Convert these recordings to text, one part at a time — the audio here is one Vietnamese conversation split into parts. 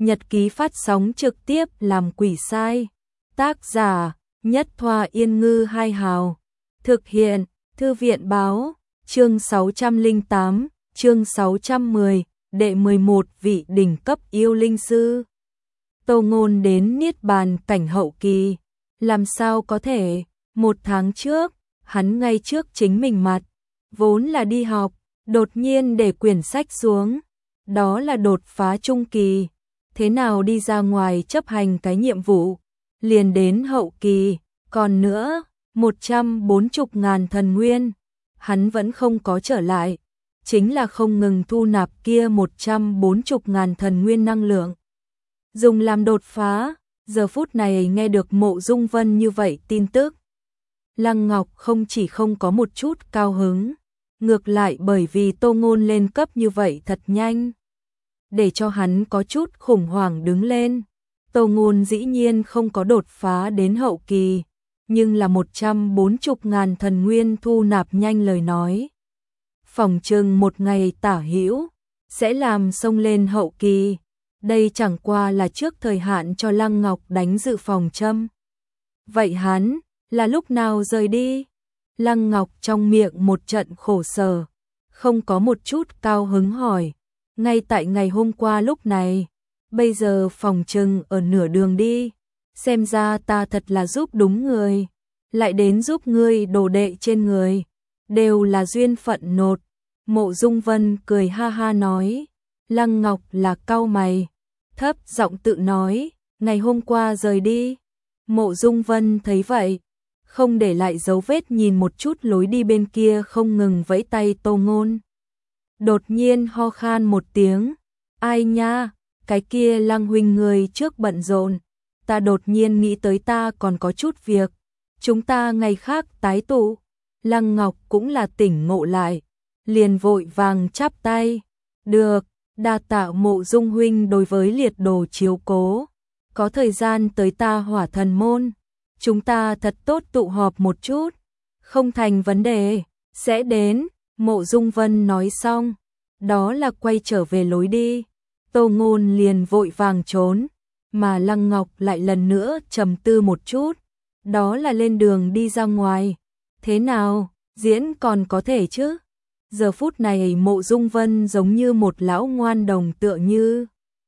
nhật ký phát sóng trực tiếp làm quỷ sai. Tác giả, Nhất Thoa Yên Ngư Hai Hào. Thực hiện, Thư viện Báo. Chương 608, chương 610, đệ 11 vị đỉnh cấp yêu linh sư. Tô Ngôn đến Niết Bàn cảnh hậu kỳ. Làm sao có thể, 1 tháng trước, hắn ngay trước chính mình mặt, vốn là đi học, đột nhiên để quyển sách xuống. Đó là đột phá trung kỳ. Thế nào đi ra ngoài chấp hành cái nhiệm vụ, liền đến hậu kỳ, còn nữa, 140.000 thần nguyên, hắn vẫn không có trở lại, chính là không ngừng thu nạp kia 140.000 thần nguyên năng lượng. Dùng làm đột phá, giờ phút này nghe được Mộ Dung Vân như vậy tin tức. Lăng Ngọc không chỉ không có một chút cao hứng, ngược lại bởi vì Tô Ngôn lên cấp như vậy thật nhanh, để cho hắn có chút khủng hoảng đứng lên. Tô Ngôn dĩ nhiên không có đột phá đến hậu kỳ, nhưng là 140.000 thần nguyên thu nạp nhanh lời nói. Phỏng chừng một ngày tả hữu sẽ làm xông lên hậu kỳ. Đây chẳng qua là trước thời hạn cho Lăng Ngọc đánh dự phòng châm. Vậy hắn là lúc nào rời đi? Lăng Ngọc trong miệng một trận khổ sở, không có một chút cao hứng hỏi. Ngay tại ngày hôm qua lúc này, bây giờ phòng trừng ở nửa đường đi. Xem ra ta thật là giúp đúng người, lại đến giúp ngươi đồ đệ trên người, đều là duyên phận nột. Mộ Dung Vân cười ha ha nói. Lăng Ngọc là cau mày, thấp giọng tự nói, ngày hôm qua rời đi. Mộ Dung Vân thấy vậy, không để lại dấu vết nhìn một chút lối đi bên kia không ngừng vẫy tay Tô Ngôn. Đột nhiên ho khan một tiếng, ai nha, cái kia Lăng huynh người trước bận rộn, ta đột nhiên nghĩ tới ta còn có chút việc, chúng ta ngày khác tái tụ. Lăng Ngọc cũng là tỉnh ngộ lại, liền vội vàng chắp tay, được, đa tạ Mộ Dung huynh đối với liệt đồ chiếu cố, có thời gian tới ta Hỏa Thần môn, chúng ta thật tốt tụ họp một chút, không thành vấn đề, sẽ đến. Mộ Dung Vân nói xong, đó là quay trở về lối đi. Tô Ngôn liền vội vàng trốn, mà Lăng Ngọc lại lần nữa trầm tư một chút, đó là lên đường đi ra ngoài. Thế nào, diễn còn có thể chứ? Giờ phút này Mộ Dung Vân giống như một lão ngoan đồng tựa như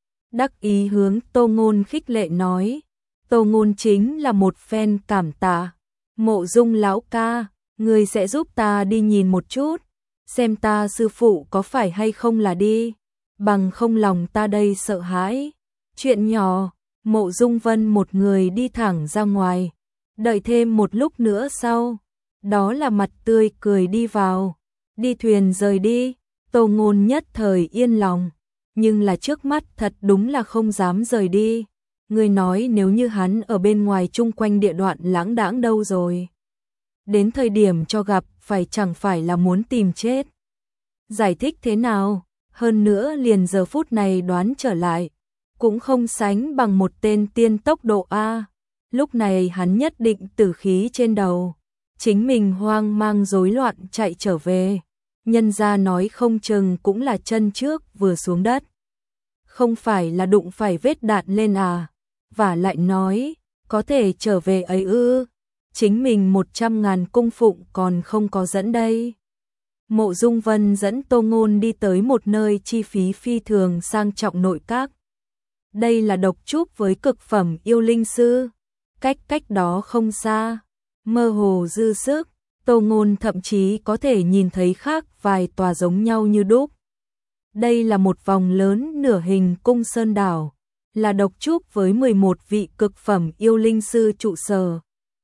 đắc ý hướng Tô Ngôn khích lệ nói. Tô Ngôn chính là một phen cảm tạ. Mộ Dung lão ca, người sẽ giúp ta đi nhìn một chút, xem ta sư phụ có phải hay không là đi, bằng không lòng ta đây sợ hãi. Chuyện nhỏ. Mộ Dung Vân một người đi thẳng ra ngoài, đợi thêm một lúc nữa sau, đó là mặt tươi cười đi vào. Đi thuyền rời đi, Tô Ngôn nhất thời yên lòng, nhưng là trước mắt thật đúng là không dám rời đi. Người nói nếu như hắn ở bên ngoài chung quanh địa đoạn lãng đãng đâu rồi, đến thời điểm cho gặp phải chẳng phải là muốn tìm chết. Giải thích thế nào, hơn nữa liền giờ phút này đoán trở lại, cũng không sánh bằng một tên tiên tốc độ A. Lúc này hắn nhất định tử khí trên đầu, chính mình hoang mang rối loạn chạy trở về. Nhân gia nói không chừng cũng là chân trước vừa xuống đất, không phải là đụng phải vết đạn lên à. Và lại nói, có thể trở về ấy ư, chính mình 100.000 cung phụng còn không có dẫn đây. Mộ Dung Vân dẫn Tô Ngôn đi tới một nơi chi phí phi thường sang trọng nội các. Đây là độc trúc với cực phẩm yêu linh sư, cách đó không xa, mơ hồ dư sức, Tô Ngôn thậm chí có thể nhìn thấy khác vài tòa giống nhau như đúc. Đây là một vòng lớn nửa hình cung sơn đảo, là độc trúc với 11 vị cực phẩm yêu linh sư trụ sở.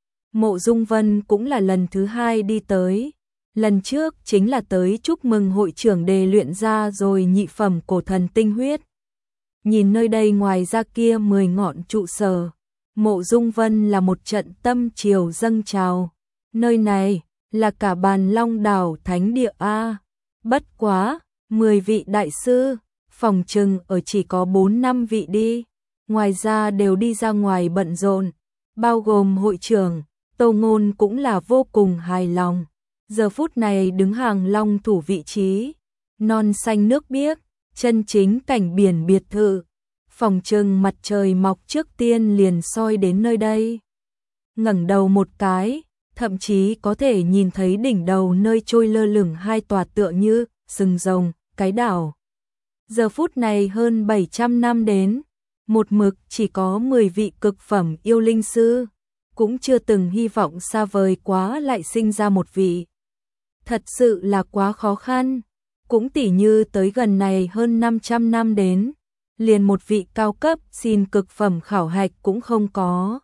Mộ Dung Vân cũng là lần thứ 2 đi tới, lần trước chính là tới chúc mừng hội trưởng đề luyện ra rồi nhị phẩm cổ thần tinh huyết. Nhìn nơi đây ngoài ra kia 10 ngọn trụ sở, Mộ Dung Vân là một trận tâm triều dâng trào. Nơi này là cả Bàn Long đảo thánh địa A. Bất quá, 10 vị đại sư, phòng trừng ở chỉ có 4-5 vị đi. Ngoài ra đều đi ra ngoài bận rộn, bao gồm hội trưởng. Tô Ngôn cũng là vô cùng hài lòng. Giờ phút này đứng hàng long thủ vị trí, non xanh nước biếc, chân chính cảnh biển biệt thự. Phòng chừng mặt trời mọc trước tiên liền soi đến nơi đây. Ngẩng đầu một cái, thậm chí có thể nhìn thấy đỉnh đầu nơi trôi lơ lửng hai tòa tựa như sừng rồng, cái đảo. Giờ phút này hơn 700 năm đến, một mực chỉ có 10 vị cực phẩm yêu linh sư, cũng chưa từng hy vọng xa vời quá lại sinh ra một vị. Thật sự là quá khó khăn, cũng tỉ như tới gần này hơn 500 năm đến, liền một vị cao cấp xin cực phẩm khảo hạch cũng không có.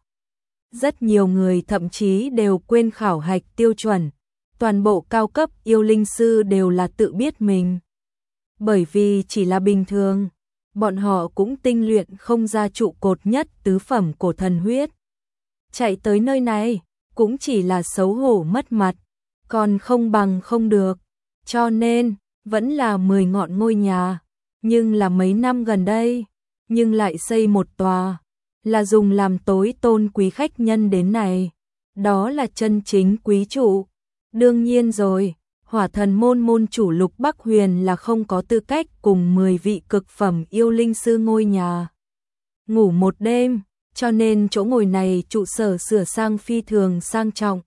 Rất nhiều người thậm chí đều quên khảo hạch tiêu chuẩn, toàn bộ cao cấp yêu linh sư đều là tự biết mình. Bởi vì chỉ là bình thường, bọn họ cũng tinh luyện không ra trụ cột nhất tứ phẩm cổ thần huyết. Chạy tới nơi này, cũng chỉ là xấu hổ mất mặt, còn không bằng không được. Cho nên, vẫn là 10 ngọn ngôi nhà, nhưng là mấy năm gần đây, nhưng lại xây một tòa, là dùng làm tối tôn quý khách nhân đến này. Đó là chân chính quý trụ. Đương nhiên rồi, Hỏa Thần môn môn chủ Lục Bắc Huyền là không có tư cách cùng 10 vị cực phẩm yêu linh sư ngôi nhà ngủ một đêm, cho nên chỗ ngồi này trụ sở sửa sang phi thường sang trọng.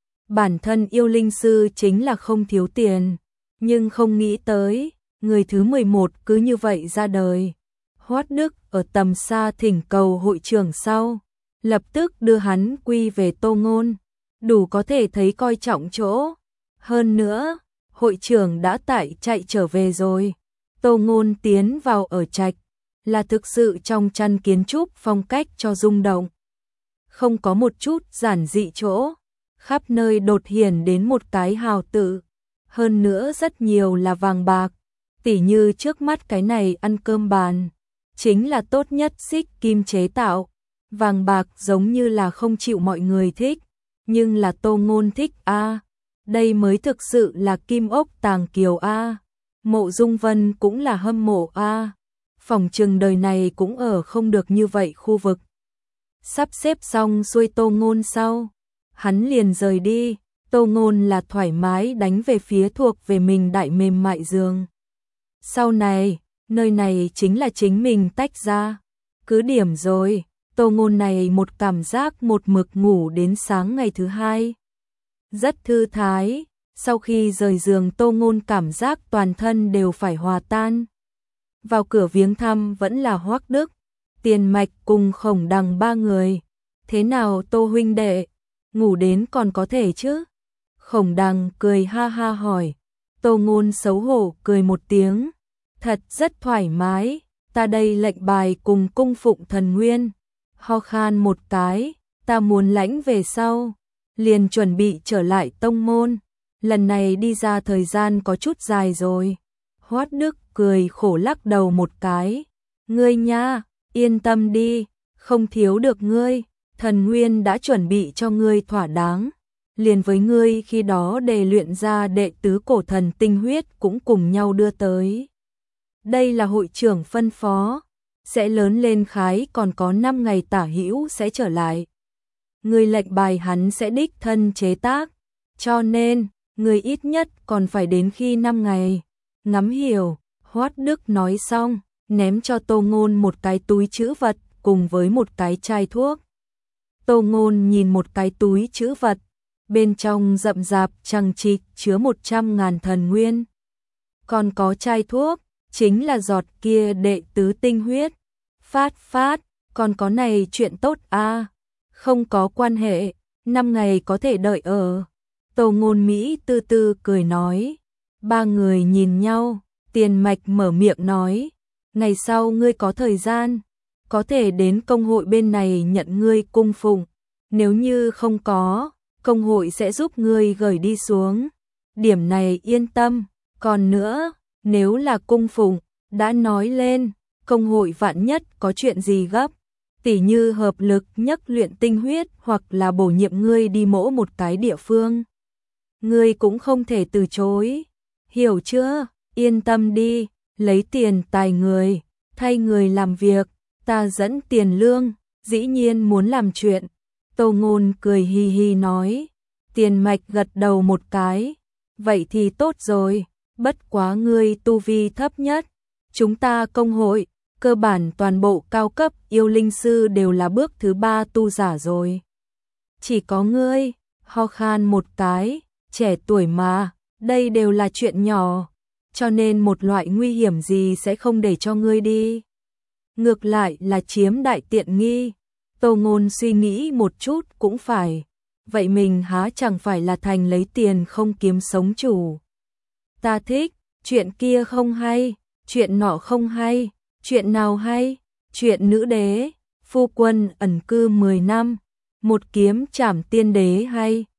Bản thân yêu linh sư chính là không thiếu tiền, nhưng không nghĩ tới, người thứ 11 cứ như vậy ra đời. Hoát Đức ở tầm xa thỉnh cầu hội trưởng sau, lập tức đưa hắn quy về Tô Ngôn, đủ có thể thấy coi trọng chỗ. Hơn nữa, hội trưởng đã chạy trở về rồi. Tô Ngôn tiến vào ở trạch, là thực sự trong chăn kiến trúc phong cách cho rung động. Không có một chút giản dị chỗ, khắp nơi đột hiển đến một cái hào tự. Hơn nữa rất nhiều là vàng bạc, tỉ như trước mắt cái này ăn cơm bàn, chính là tốt nhất xích kim chế tạo. Vàng bạc giống như là không chịu mọi người thích, nhưng là Tô Ngôn thích a. Đây mới thực sự là kim ốc tàng kiều a. Mộ Dung Vân cũng là hâm mộ a. Phỏng chừng đời này cũng ở không được như vậy khu vực. Sắp xếp xong xuôi Tô Ngôn sau, hắn liền rời đi. Tô Ngôn là thoải mái đánh về phía thuộc về mình đại mềm mại giường. Sau này, nơi này chính là chính mình tách ra. Cứ điểm rồi, Tô Ngôn này một cảm giác một mực ngủ đến sáng ngày thứ hai. Rất thư thái, sau khi rời giường Tô Ngôn cảm giác toàn thân đều phải hòa tan. Vào cửa viếng thăm vẫn là Hoắc Đức, Tiền Mạch cùng Khổng Đằng ba người. Thế nào Tô huynh đệ, ngủ đến còn có thể chứ? Khổng Đằng cười ha ha hỏi. Tô Ngôn xấu hổ cười một tiếng. Thật rất thoải mái, ta đây lệnh bài cùng cung phụng thần nguyên. Ho khan một cái, ta muốn lãnh về sau, liền chuẩn bị trở lại tông môn. Lần này đi ra thời gian có chút dài rồi. Hoát Đức cười khổ lắc đầu một cái. Ngươi nha, yên tâm đi, không thiếu được ngươi, thần nguyên đã chuẩn bị cho ngươi thỏa đáng. Liền với ngươi khi đó để luyện ra đệ tứ cổ thần tinh huyết cũng cùng nhau đưa tới. Đây là hội trưởng phân phó, sẽ lớn lên khái còn có 5 ngày tả hữu sẽ trở lại. Người lệnh bài hắn sẽ đích thân chế tác, cho nên, người ít nhất còn phải đến khi 5 ngày. Ngắm hiểu, Hoát Đức nói xong, ném cho Tô Ngôn một cái túi trữ vật cùng với một cái chai thuốc. Tô Ngôn nhìn một cái túi trữ vật, bên trong rậm rạp chằng chịt chứa 100.000 thần nguyên. Còn có chai thuốc, chính là giọt kia đệ tứ tinh huyết. Phát, còn có này chuyện tốt a. Không có quan hệ, 5 ngày có thể đợi ở. Tô Ngôn Mỹ tư tư cười nói. Ba người nhìn nhau, Tiền Mạch mở miệng nói. Ngày sau ngươi có thời gian, có thể đến công hội bên này nhận ngươi cung phụng. Nếu như không có, công hội sẽ giúp ngươi gửi đi xuống. Điểm này yên tâm, còn nữa, nếu là cung phụng, đã nói lên, công hội vạn nhất có chuyện gì gấp, tỉ như hợp lực nhất luyện tinh huyết hoặc là bổ nhiệm ngươi đi mỗ một cái địa phương. Ngươi cũng không thể từ chối, hiểu chưa? Yên tâm đi, lấy tiền tài người, thay người làm việc, ta dẫn tiền lương, dĩ nhiên muốn làm chuyện. Tô Ngôn cười hi hi nói. Tiền Mạch gật đầu một cái. Vậy thì tốt rồi, bất quá ngươi tu vi thấp nhất. Chúng ta công hội, cơ bản toàn bộ cao cấp yêu linh sư đều là bước thứ 3 tu giả rồi. Chỉ có ngươi, ho khan một cái, trẻ tuổi mà, đây đều là chuyện nhỏ, cho nên một loại nguy hiểm gì sẽ không để cho ngươi đi. Ngược lại là chiếm đại tiện nghi. Tô Ngôn suy nghĩ một chút cũng phải, vậy mình há chẳng phải là thành lấy tiền không kiếm sống chủ. Ta thích, chuyện kia không hay, chuyện nọ không hay, chuyện nào hay, chuyện nữ đế, phu quân ẩn cư 10 năm, một kiếm trảm tiên đế hay.